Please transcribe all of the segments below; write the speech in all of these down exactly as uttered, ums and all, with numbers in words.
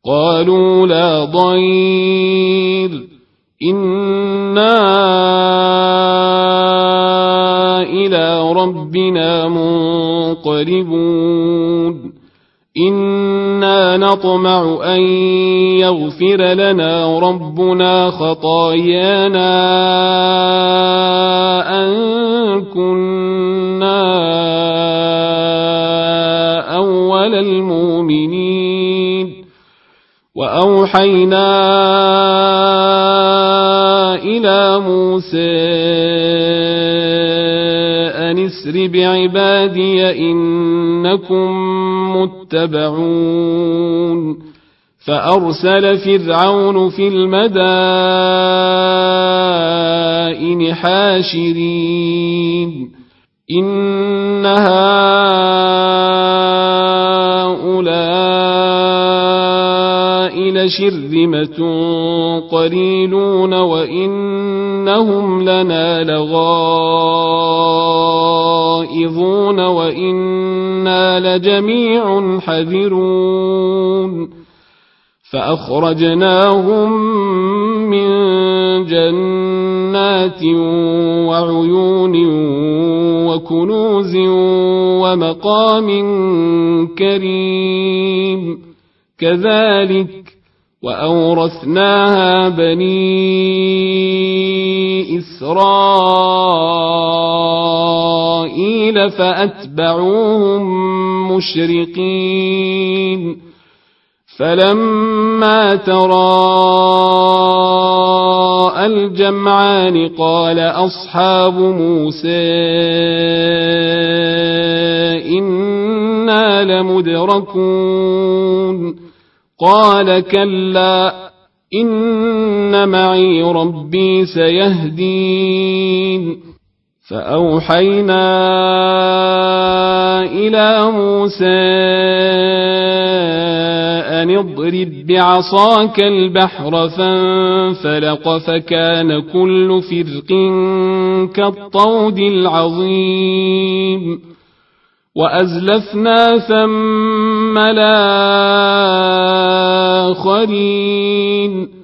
قالوا لا ضير إنا إلى ربنا منقلبون إنا نطمع أن يغفر لنا ربنا خطايانا أن كنا أول المؤمنين وأوحينا إلى موسى أن اسر بعبادي إنكم متبعون فأرسل فرعون في المدائن حاشرين إن هؤلاء لشرذمة قليلون وإنهم لنا لغائظون وإنا لجميع حذرون فأخرجناهم من جنات وعيون وكنوز ومقام كريم كذلك وأورثناها بني إسرائيل فأتبعوهم مشرقين فلما تراءى الجمعان قال أصحاب موسى إنا لمدركون قال كلا إن معي ربي سيهدين فأوحينا إلى موسى أن اضرب بعصاك البحر فانفلق فكان كل فرق كالطود العظيم وأزلفنا ثم الآخرين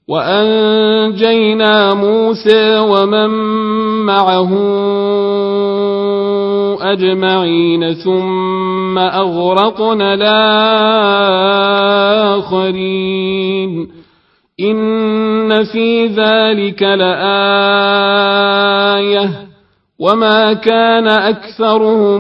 وأنجينا موسى ومن معه أجمعين ثم أغرقنا الآخرين إن في ذلك لآية وما كان أكثرهم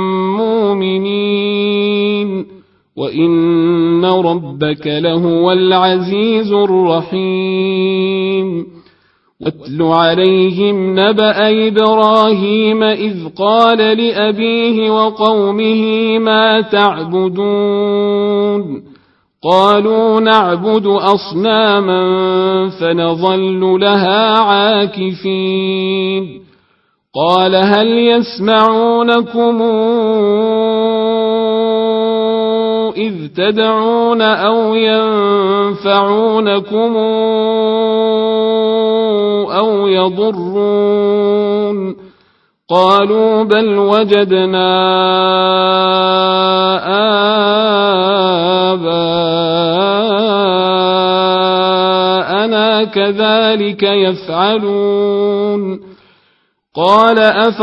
مؤمنين وإن ربك لهو العزيز الرحيم واتل عليهم نبأ إبراهيم إذ قال لأبيه وقومه ما تعبدون قالوا نعبد أصناما فنظل لها عاكفين قال هل يسمعونكم إذ تدعون أو ينفعونكم أو يضرون قالوا بل وجدنا آباءنا كذلك يفعلون قال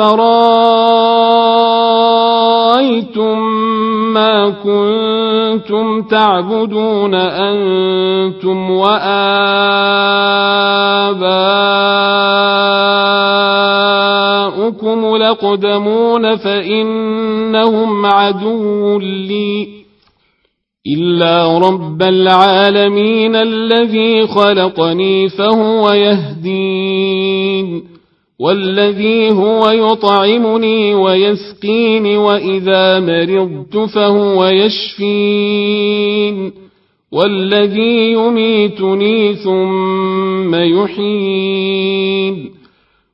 أفرأيتم ما كنتم تعبدون أنتم وآباؤكم الأقدمون فإنهم عدو لي إلا رب العالمين الذي خلقني فهو يهدين والذي هو يطعمني ويسقين وإذا مرضت فهو يشفين والذي يميتني ثم يحيين